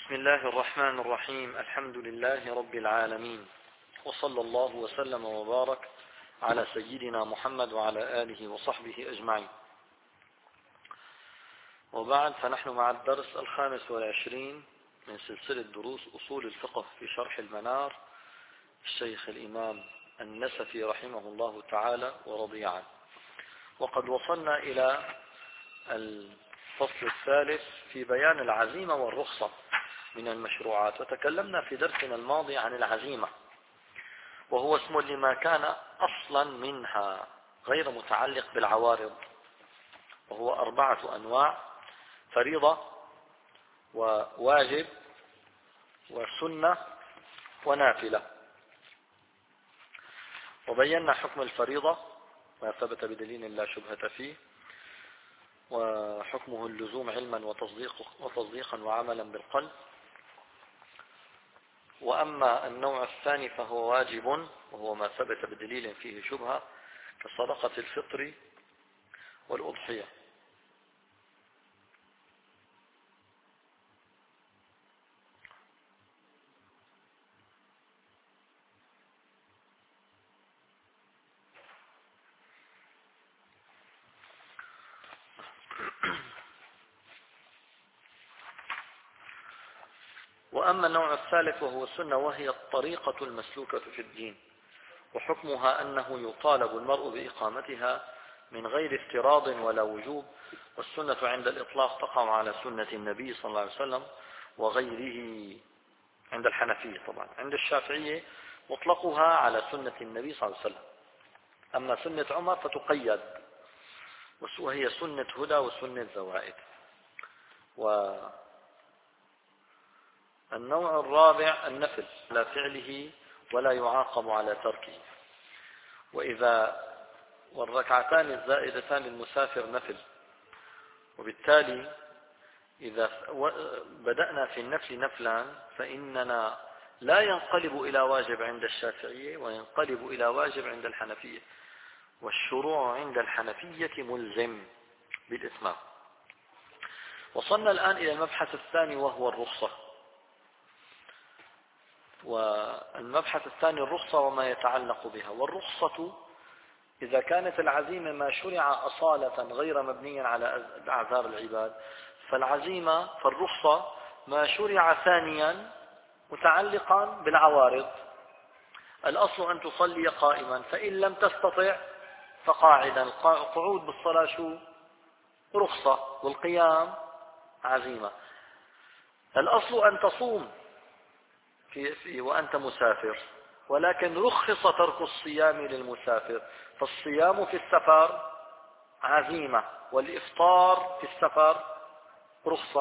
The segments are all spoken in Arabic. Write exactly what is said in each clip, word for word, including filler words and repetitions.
بسم الله الرحمن الرحيم. الحمد لله رب العالمين، وصلى الله وسلم وبارك على سيدنا محمد وعلى آله وصحبه أجمعين. وبعد، فنحن مع الدرس الخامس والعشرين من سلسلة دروس أصول الفقه في شرح المنار، الشيخ الإمام النسفي رحمه الله تعالى ورضي عنه. وقد وصلنا إلى الفصل الثالث في بيان العزيمة والرخصة من المشروعات، وتكلمنا في درسنا الماضي عن العزيمة، وهو اسم لما كان أصلا منها غير متعلق بالعوارض، وهو أربعة أنواع: فريضة وواجب وسنة ونافلة. وبينا حكم الفريضة ما ثبت بدليل لا شبهة فيه، وحكمه اللزوم علما وتصديق وتصديقا وعملا بالقلب. وأما النوع الثاني فهو واجب، وهو ما ثبت بدليل فيه شبهة كصدقة الفطر والأضحية. وأما النوع الثالث وهو السنة، وهي الطريقة المسلوكة في الدين، وحكمها أنه يطالب المرء بإقامتها من غير افتراض ولا وجوب. والسنة عند الإطلاق تقع على سنة النبي صلى الله عليه وسلم وغيره عند الحنفية. طبعا عند الشافعية مطلقها على سنة النبي صلى الله عليه وسلم. أما سنة عمر فتقيد، وهي سنة هدى وسنة زوائد. والنوع الرابع النفل على فعله ولا يعاقب على تركه. وإذا والركعتان الزائدتان للمسافر نفل، وبالتالي إذا بدأنا في النفل نفلا فإننا لا ينقلب إلى واجب عند الشافعية، وينقلب إلى واجب عند الحنفية، والشروع عند الحنفية ملزم بالإتمام. وصلنا الآن إلى المبحث الثاني وهو الرخصة. والمبحث الثاني الرخصة وما يتعلق بها. والرخصة إذا كانت العزيمة ما شرع أصالة غير مبنيا على أعذار العباد، فالعزيمة فالرخصة ما شرع ثانيا متعلقا بالعوارض. الأصل أن تصلي قائما، فإن لم تستطع فقاعدا. القعود بالصلاة شو؟ رخصة، والقيام عزيمة. الأصل أن تصوم في في وأنت مسافر، ولكن رخص ترك الصيام للمسافر، فالصيام في السفر عزيمة، والإفطار في السفر رخصة.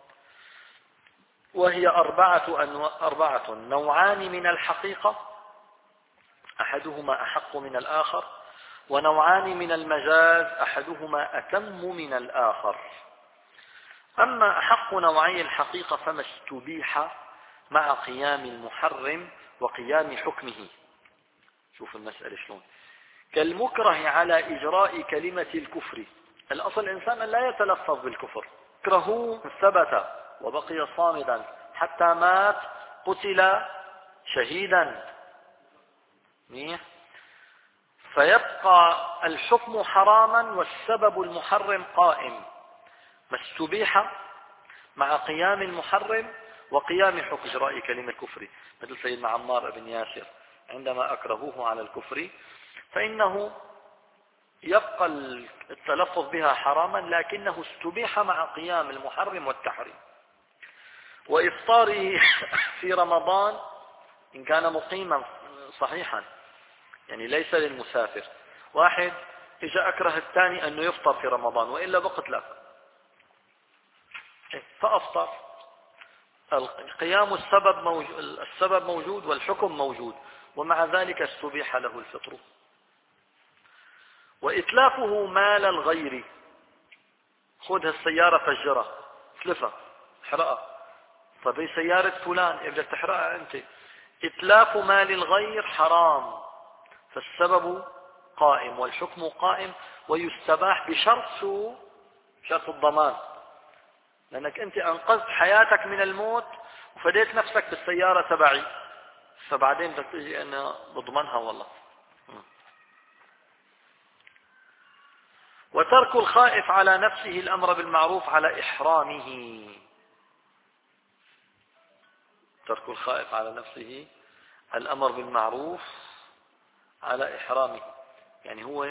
وهي أربعة أنواع أربعة نوعان من الحقيقة، أحدهما أحق من الآخر، ونوعان من المجاز، أحدهما أتم من الآخر. أما أحق نوعي الحقيقة فما استبيح مع قيام المحرم وقيام حكمه. شوف المسألة شلون، كالمكره على إجراء كلمة الكفر. الأصل الإنسان أن لا يتلفظ بالكفر، كرهه ثبت وبقي صامدا حتى مات قتل شهيدا، فيبقى الحكم حراما والسبب المحرم قائم. ما استبيح مع قيام المحرم وقيام حكم إجراء كلمة الكفر، مثل سيدنا عمار بن ياسر عندما أكرهوه على الكفر، فإنه يبقى التلفظ بها حراما، لكنه استبيح مع قيام المحرم والتحريم. وإفطاره في رمضان إن كان مقيما صحيحا، يعني ليس للمسافر. واحد إجا أكره الثاني أنه يفطر في رمضان، وإلا بقت لك فأفطر. القيام السبب موجود، السبب موجود والحكم موجود، ومع ذلك استبيح له الفطر. وإتلافه مال الغير، خذ هالسيارة فجرها، تلفها، احرقها. طب هي سيارة فلان بدك تحرقها أنت. إتلاف مال الغير حرام، فالسبب قائم والحكم قائم، ويستباح بشرط شرط الضمان، لأنك أنت أنقذت حياتك من الموت وفديت نفسك بالسيارة تبعي، فبعدين بدك تجي أنا بضمنها والله. وترك الخائف على نفسه الأمر بالمعروف على إحرامه. ترك الخائف على نفسه الأمر بالمعروف على إحرامه، يعني هو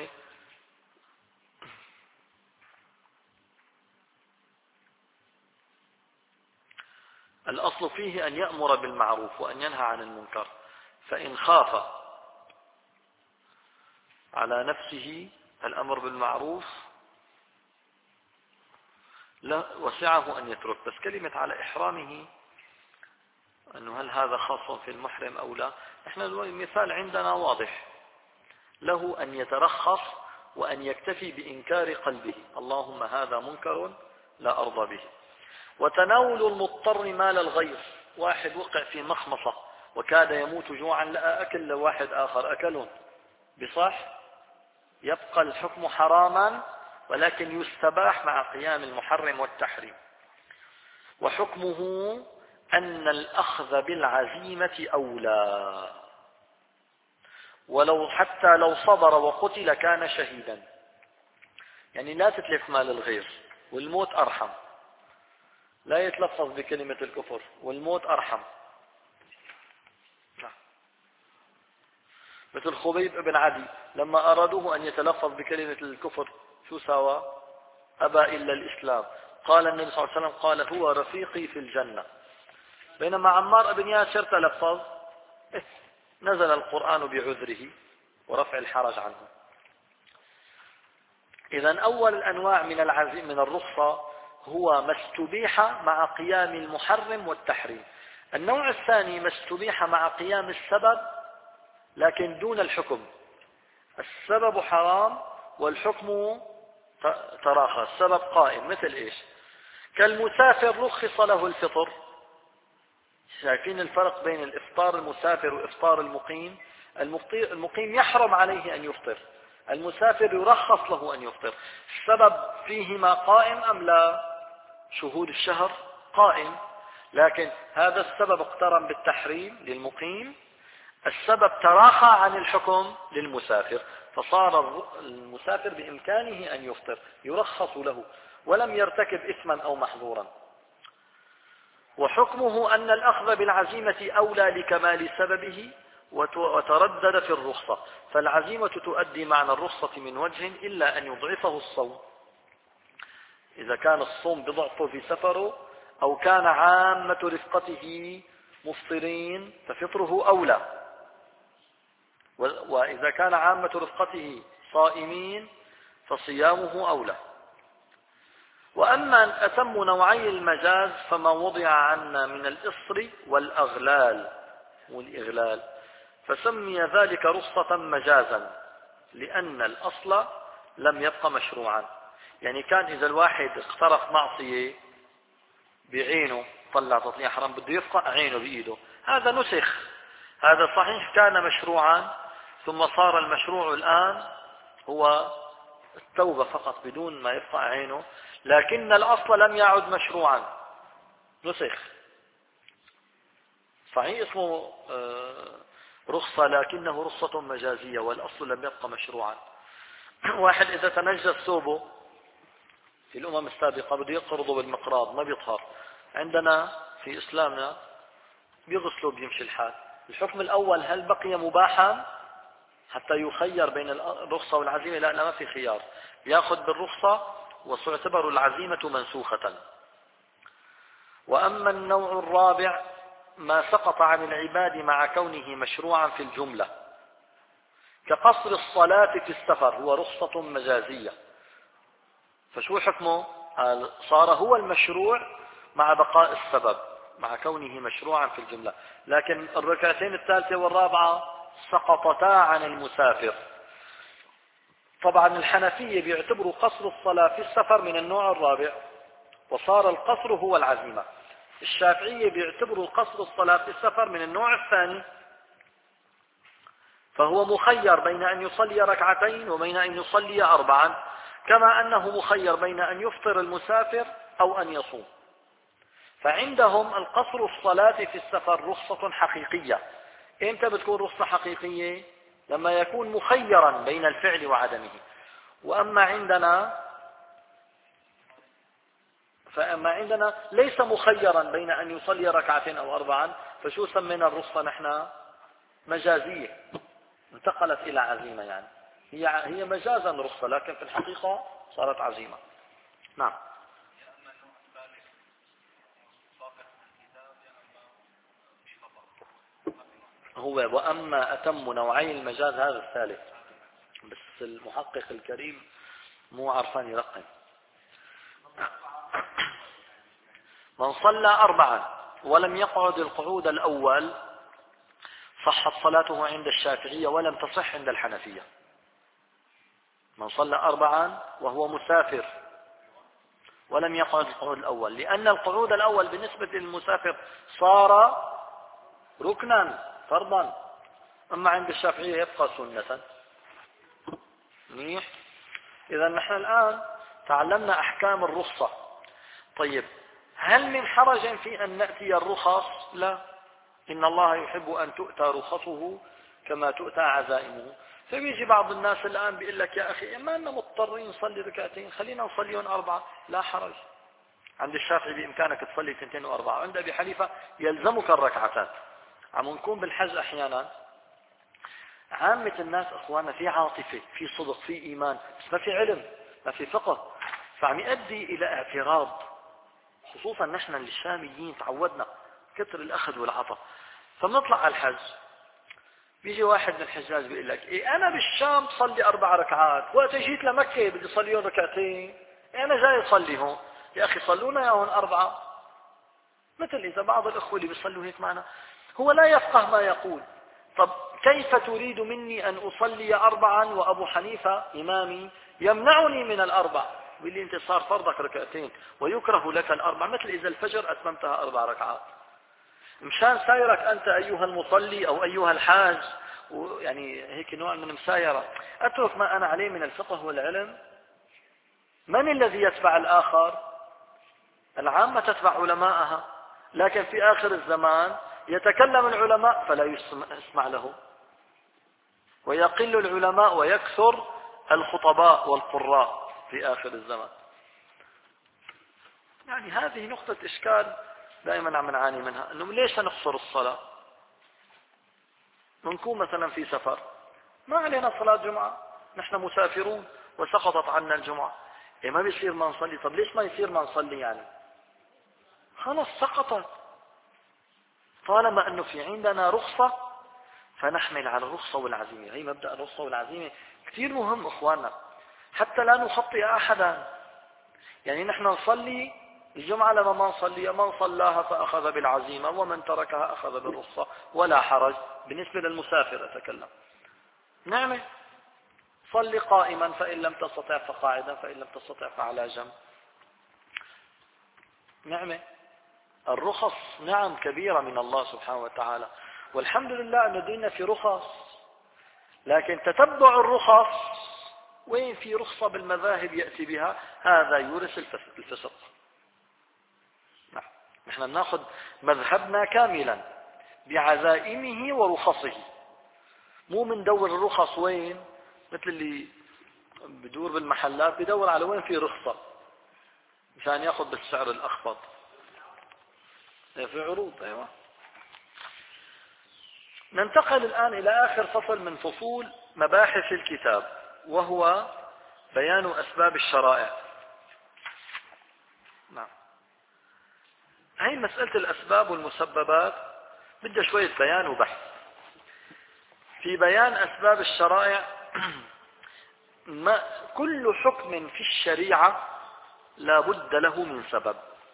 الأصل فيه أن يأمر بالمعروف وأن ينهى عن المنكر، فإن خاف على نفسه الأمر بالمعروف لا وسعه أن يترك. بس كلمة على إحرامه أنه هل هذا خاص في المحرم أو لا؟ نحن المثال عندنا واضح، له أن يترخص وأن يكتفي بإنكار قلبه، اللهم هذا منكر لا أرضى به. وتناول المضطر مال الغير، واحد وقع في مخمصة وكاد يموت جوعا لقى أكل لواحد آخر أكلون بصح، يبقى الحكم حراما ولكن يستباح مع قيام المحرم والتحريم. وحكمه أن الأخذ بالعزيمة أولى، ولو حتى لو صبر وقتل كان شهيدا. يعني لا تتلف مال الغير والموت أرحم، لا يتلفظ بكلمة الكفر والموت أرحم. مثل خبيب بن عدي لما أرادوه أن يتلفظ بكلمة الكفر شو سوى؟ أبى إلا الإسلام. قال النبي صلى الله عليه وسلم قال هو رفيقي في الجنة. بينما عمار بن ياسر تلفظ نزل القرآن بعذره ورفع الحرج عنه. إذن أول الأنواع من العزيم من الرخصة هو ما استبيح مع قيام المحرم والتحريم. النوع الثاني ما استبيح مع قيام السبب لكن دون الحكم، السبب حرام والحكم تراخى، السبب قائم. مثل إيش؟ كالمسافر رخص له الفطر. شايفين الفرق بين الإفطار المسافر وإفطار المقيم؟ المقيم يحرم عليه أن يفطر، المسافر يرخص له أن يفطر. السبب فيهما قائم أم لا؟ شهود الشهر قائم، لكن هذا السبب اقترن بالتحريم للمقيم، السبب تراخى عن الحكم للمسافر، فصار المسافر بإمكانه أن يفطر يرخص له ولم يرتكب إثما أو محظورا. وحكمه أن الأخذ بالعزيمة أولى لكمال سببه وتردد في الرخصة، فالعزيمة تؤدي معنى الرخصة من وجه إلا أن يضعفه الصوم، إذا كان الصوم بضعفه في سفره أو كان عامة رفقته مفطرين ففطره أولى، وإذا كان عامة رفقته صائمين فصيامه أولى. وأما أتم نوعي المجاز فما وضع عنا من الإصر والأغلال والإغلال، فسمي ذلك رخصة مجازا لأن الأصل لم يبق مشروعا. يعني كان إذا الواحد اقترف معصية بعينه طلع تطليع حرام بده يفقع عينه بإيده، هذا نسخ، هذا صحيح كان مشروعا ثم صار المشروع الآن هو التوبة فقط بدون ما يفقع عينه، لكن الأصل لم يعد مشروعا نسخ. صحيح اسمه رخصة لكنه رخصة مجازية والأصل لم يبقى مشروعا. واحد إذا تنجس ثوبه في الأمم السابقة بده يقرضه بالمقراض ما بيطهر، عندنا في إسلامنا بيغسلوا بيمشي الحال. الحكم الأول هل بقي مباحا حتى يخير بين الرخصة والعزيمة؟ لا, لا ما في خيار، يأخذ بالرخصة وتعتبر العزيمة منسوخة. وأما النوع الرابع ما سقط عن العباد مع كونه مشروعا في الجملة كقصر الصلاة في السفر، هو رخصة مجازية. فشو حكمه؟ صار هو المشروع مع بقاء السبب مع كونه مشروعا في الجملة، لكن الركعتين الثالثة والرابعة سقطتا عن المسافر. طبعا الحنفية بيعتبروا قصر الصلاة في السفر من النوع الرابع وصار القصر هو العزيمة. الشافعية بيعتبروا قصر الصلاة في السفر من النوع الثاني، فهو مخير بين أن يصلي ركعتين وبين أن يصلي أربعا، كما أنه مخير بين أن يفطر المسافر أو أن يصوم. فعندهم القصر الصلاة في السفر رخصة حقيقية. إمتى بتكون رخصة حقيقية؟ لما يكون مخيرا بين الفعل وعدمه. وأما عندنا فأما عندنا ليس مخيرا بين أن يصلي ركعتين أو أربعا، فشو سمينا الرخصة نحن؟ مجازية، انتقلت إلى عزيمة. يعني هي هي مجازا رخصة، لكن في الحقيقة صارت عزيمة. نعم. هو وأما أتم نوعي المجاز هذا الثالث، بس المحقق الكريم مو عرفان يرقم. من صلى أربعا ولم يقعد القعود الأول صحت صلاته عند الشافعية ولم تصح عند الحنفية. من صلى أربعا وهو مسافر ولم يقعد القعود الأول، لأن القعود الأول بالنسبة للمسافر صار ركنا فرضا، أما عند الشافعية يبقى سنة. منيح. إذا نحن الآن تعلمنا أحكام الرخصة. طيب، هل من حرج في أن نأتي الرخص؟ لا، إن الله يحب أن تؤتى رخصه كما تؤتى عزائمه. فبيجي بعض الناس الآن بيقول لك يا أخي ما أننا مضطرين نصلي ركعتين، خلينا نصليهم أربعة. لا حرج. عند الشافعي بإمكانك تصلي اثنتين وأربعة، عند أبي حنيفة يلزمك الركعتات. عم نكون بالحج أحيانا عامة الناس أخوانا في عاطفة، في صدق، في إيمان، بس ما في علم، ما في فقه، فعم يؤدي إلى اعتراض. خصوصا نحن الشاميين تعودنا كثر الأخذ والعطاء. فبنطلع على الحج، بيجي واحد من الحجاج بيقول لك إيه أنا بالشام بصلي أربع ركعات، وقت جيت لمكة بدي صليهم ركعتين، إيه أنا جاي أصلي هون. يا أخي صلونا يا هون أربعة. مثل إذا بعض الأخوة اللي بيصلوا هيك معنا هو لا يفقه ما يقول. طب كيف تريد مني أن أصلي أربعا وأبو حنيفة إمامي يمنعني من الأربع؟ باللي أنت صار فرضك ركعتين ويكره لك الأربع، مثل إذا الفجر أتممتها أربع ركعات. مشان سايرك أنت أيها المصلي أو أيها الحاج، يعني هيك نوع من مسايرة، أترك ما أنا عليه من الفقه والعلم. من الذي يتبع الآخر؟ العامة تتبع علماءها، لكن في آخر الزمان يتكلم العلماء فلا يسمع له، ويقل العلماء ويكثر الخطباء والقراء في آخر الزمان. يعني هذه نقطة إشكال دائما عم نعاني منها، أنه ليش نقصر الصلاة؟ نكون مثلا في سفر ما علينا صلاة جمعة، نحن مسافرون وسقطت عنا الجمعة، إيه ما بيصير ما نصلي؟ طب ليش ما يصير ما نصلي؟ يعني خلاص سقطت. طالما أنه في عندنا رخصة فنحمل على الرخصة والعزيمة. هي مبدأ الرخصة والعزيمة كثير مهم إخواننا، حتى لا نخطئ أحدا. يعني نحن نصلي الجمعة لما ما نصلي، من صلاها فأخذ بالعزيمة ومن تركها أخذ بالرخصة ولا حرج. بالنسبة للمسافر أتكلم، نعمة صلي قائما فإن لم تستطع فقاعدا فإن لم تستطع فعلى جنب. نعمة. الرخص نعم كبيرة من الله سبحانه وتعالى، والحمد لله أن ديننا في رخص. لكن تتبع الرخص، وين في رخصة بالمذاهب يأتي بها، هذا يورث الفسق. نعم. نحن نأخذ مذهبنا كاملا بعزائمه ورخصه، مو من دور الرخص وين، مثل اللي بدور بالمحلات بدور على وين في رخصة مشان يأخذ بالسعر الأخفض. في عروض. أيوة. ننتقل الآن إلى آخر فصل من فصول مباحث الكتاب، وهو بيان أسباب الشرائع. نعم. هي مسألة الأسباب والمسببات بدها شوية بيان وبحث. في بيان أسباب الشرائع ما كل حكم في الشريعة لا بد له من سبب.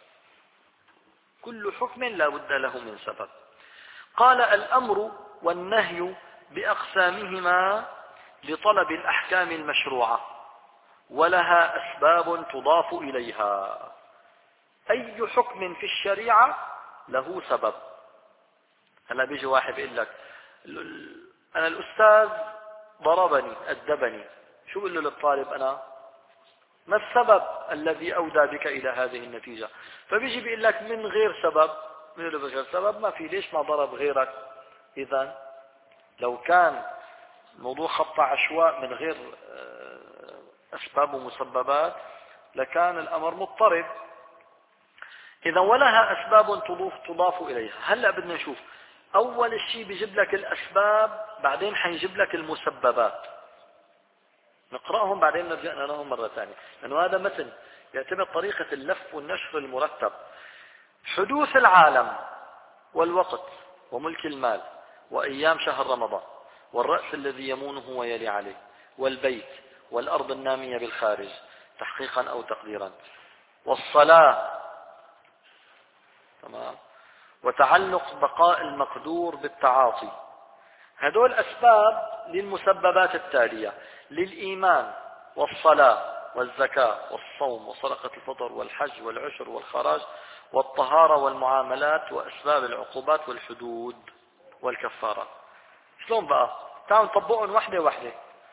كل حكم لا بد له من سبب. قال الأمر والنهي بأقسامهما لطلب الأحكام المشروعة، ولها أسباب تضاف إليها. أي حكم في الشريعة له سبب. هلا بيجي واحد يقول لك أنا الأستاذ ضربني أدبني، شو بقول له للطالب؟ أنا ما السبب الذي أودى بك إلى هذه النتيجة؟ فبيجي بيقول لك من غير سبب، من غير سبب ما في، ليش ما ضرب غيرك؟ إذا لو كان موضوع خط عشواء من غير أسباب ومسببات لكان الأمر مضطرب. إذا ولها أسباب تضاف, تضاف إليها. هلأ بدنا نشوف أول شيء بيجيب لك الأسباب، بعدين حيجيب لك المسببات، نقرأهم بعدين نرجع لهم مرة ثانية، لأنه هذا متن يعتمد طريقة اللف والنشر المرتب. حدوث العالم والوقت وملك المال وأيام شهر رمضان والرأس الذي يمونه ويلي عليه والبيت والأرض النامية بالخارج تحقيقا أو تقديرا والصلاة، تمام، وتعلق بقاء المقدور بالتعاطي. هدول أسباب للمسببات التالية: للإيمان والصلاة والزكاة والصوم وصدقة الفطر والحج والعشر والخراج والطهارة والمعاملات وأسباب العقوبات والحدود والكفارات. شلون بقى؟ تعالوا نطبقهم واحدة واحدة.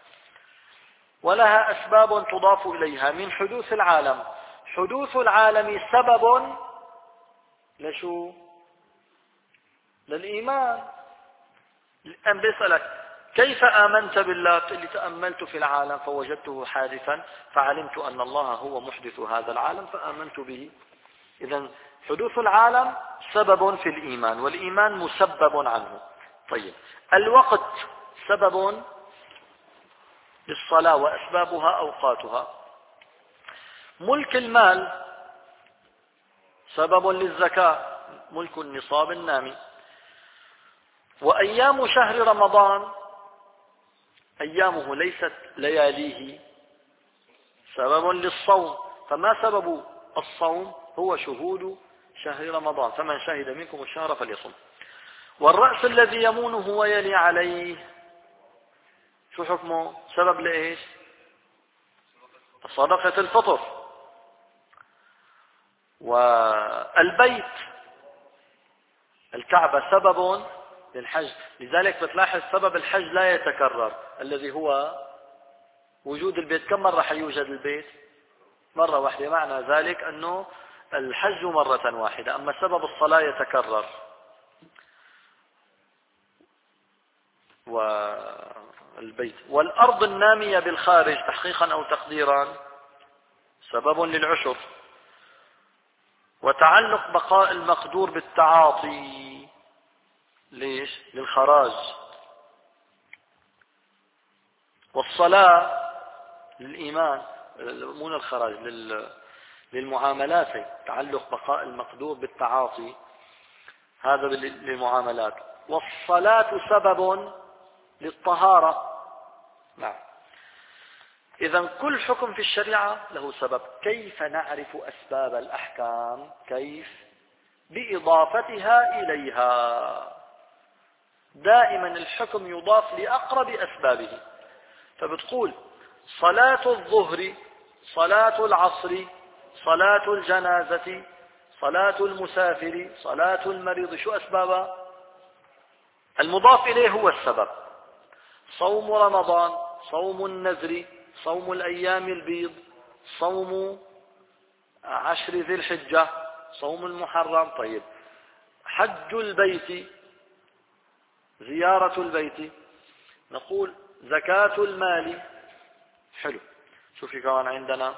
ولها أسباب تضاف إليها من حدوث العالم. حدوث العالم سبب لشو؟ للإيمان. الآن بيسألك كيف آمنت بالله؟ اللي تأملت في العالم فوجدته حادثا فعلمت أن الله هو محدث هذا العالم فآمنت به. إذن حدوث العالم سبب في الإيمان، والإيمان مسبب عنه. طيب، الوقت سبب للصلاة وأسبابها أوقاتها. ملك المال سبب للزكاة، ملك النصاب النامي. وأيام شهر رمضان أيامه ليست لياليه سبب للصوم، فما سبب الصوم؟ هو شهود شهر رمضان، فمن شهد منكم الشهر فليصم. والرأس الذي يمونه ويلي عليه شو حكمه؟ سبب لإيش؟ صدقة الفطر. والبيت الكعبة سبب للحج، لذلك بتلاحظ سبب الحج لا يتكرر، الذي هو وجود البيت. كم مرة حيوجد البيت؟ مرة واحدة، معنى ذلك أنه الحج مرة واحدة. أما سبب الصلاة يتكرر. والبيت والأرض النامية بالخارج تحقيقا أو تقديرا سبب للعشر. وتعلق بقاء المقدور بالتعاطي، ليش؟ للخراج. والصلاة للإيمان، مو للخراج، للمعاملات، تعلق بقاء المقدور بالتعاطي، هذا للمعاملات. والصلاة سبب للطهارة. نعم. إذن كل حكم في الشريعة له سبب. كيف نعرف أسباب الأحكام؟ كيف؟ بإضافتها إليها. دائما الحكم يضاف لأقرب أسبابه. فبتقول صلاة الظهر، صلاة العصر، صلاة الجنازة، صلاة المسافر، صلاة المريض، شو أسبابها؟ المضاف إليه هو السبب. صوم رمضان، صوم النذر، صوم الأيام البيض، صوم عشر ذي الحجة، صوم المحرم. طيب، حج البيت، زيارة البيت، نقول زكاة المال. حلو. شوفي كمان عندنا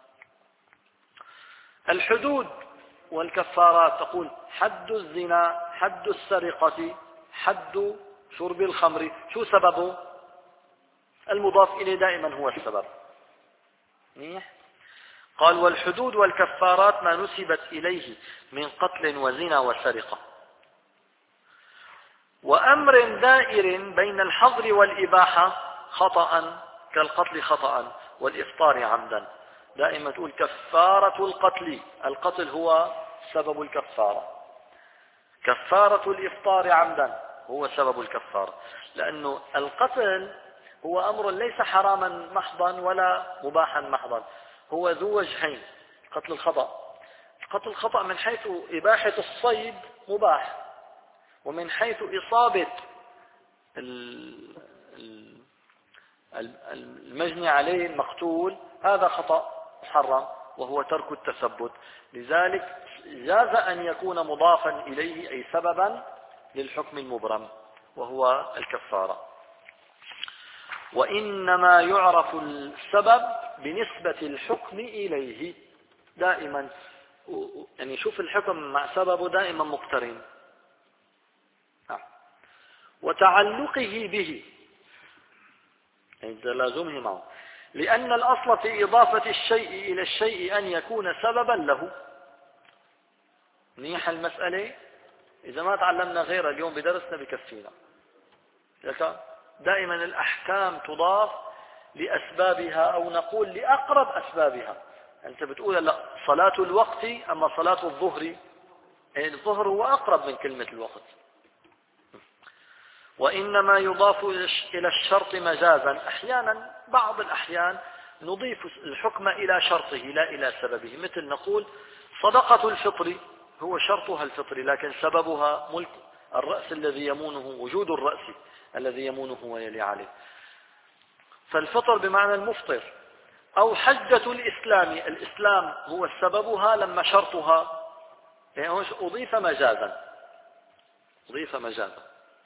الحدود والكفارات، تقول حد الزنا، حد السرقة، حد شرب الخمر. شو سببه؟ المضاف إليه دائما هو السبب. منيح. قال والحدود والكفارات ما نسبت إليه من قتل وزنا وسرقة. وأمر دائر بين الحظر والإباحة خطأ كالقتل خطأ والإفطار عمدا. دائما تقول كفارة القتل، القتل هو سبب الكفارة. كفارة الإفطار عمدا هو سبب الكفارة، لأنه القتل هو أمر ليس حراما محضا ولا مباحا محضا، هو ذو وجهين. قتل الخطأ، قتل الخطأ من حيث إباحة الصيد مباح، ومن حيث إصابة المجني عليه المقتول هذا خطأ. محرم وهو ترك التثبت. لذلك جاز أن يكون مضافا إليه أي سببا للحكم المبرم وهو الكفارة. وإنما يعرف السبب بنسبة الحكم إليه دائما، يعني شوف الحكم مع سببه دائما مقترن، وتعلقه به يعني تلازمه معه، لأن الأصل في إضافة الشيء إلى الشيء أن يكون سببا له. منيح المسألة، إذا ما تعلمنا غير اليوم بدرسنا بكفينا. دائما الأحكام تضاف لأسبابها أو نقول لأقرب أسبابها. أنت بتقول لا صلاة الوقت، أما صلاة الظهر يعني الظهر هو أقرب من كلمة الوقت. وإنما يضاف إلى الشرط مجازا، أحيانا بعض الأحيان نضيف الحكم إلى شرطه لا إلى سببه، مثل نقول صدقة الفطر هو شرطها الفطر لكن سببها ملك الرأس الذي يمونه، وجود الرأس الذي يمونه ويلي عليه، فالفطر بمعنى المفطر. أو حجة الإسلام، الإسلام هو سببها لما شرطها، يعني أضيف مجازا، أضيف مجازا،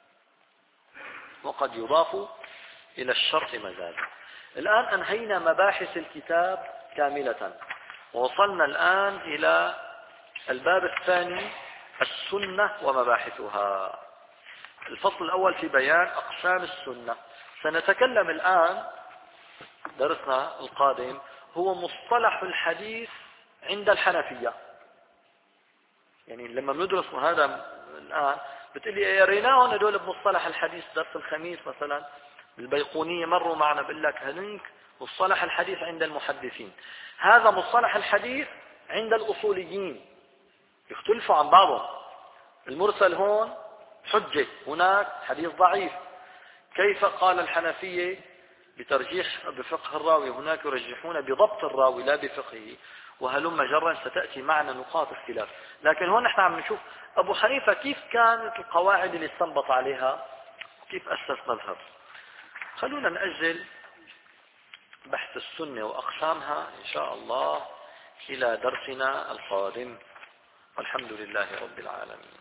وقد يضاف إلى الشرط مجازا. الآن أنهينا مباحث الكتاب كاملة، ووصلنا الآن إلى الباب الثاني السنة ومباحثها. الفصل الأول في بيان أقسام السنة. سنتكلم الآن درسنا القادم هو مصطلح الحديث عند الحنفية. يعني لما بندرس هذا الآن بتقلي يريناهم هدول بمصطلح الحديث درس الخميس مثلا بالبيقونية مروا معنا، بقول لك هنيك مصطلح الحديث عند المحدثين، هذا مصطلح الحديث عند الأصوليين، يختلفوا عن بعضهم. المرسل هون حجة، هناك حديث ضعيف. كيف قال الحنفية بترجيح بفقه الراوي، هناك يرجحون بضبط الراوي لا بفقهه، وهلم جرا ستأتي معنا نقاط اختلاف. لكن هون نحن عم نشوف أبو حنيفة كيف كانت القواعد اللي استنبط عليها كيف أسس مذهب. خلونا نأجل بحث السنة وأقسامها إن شاء الله إلى درسنا القادم، والحمد لله رب العالمين.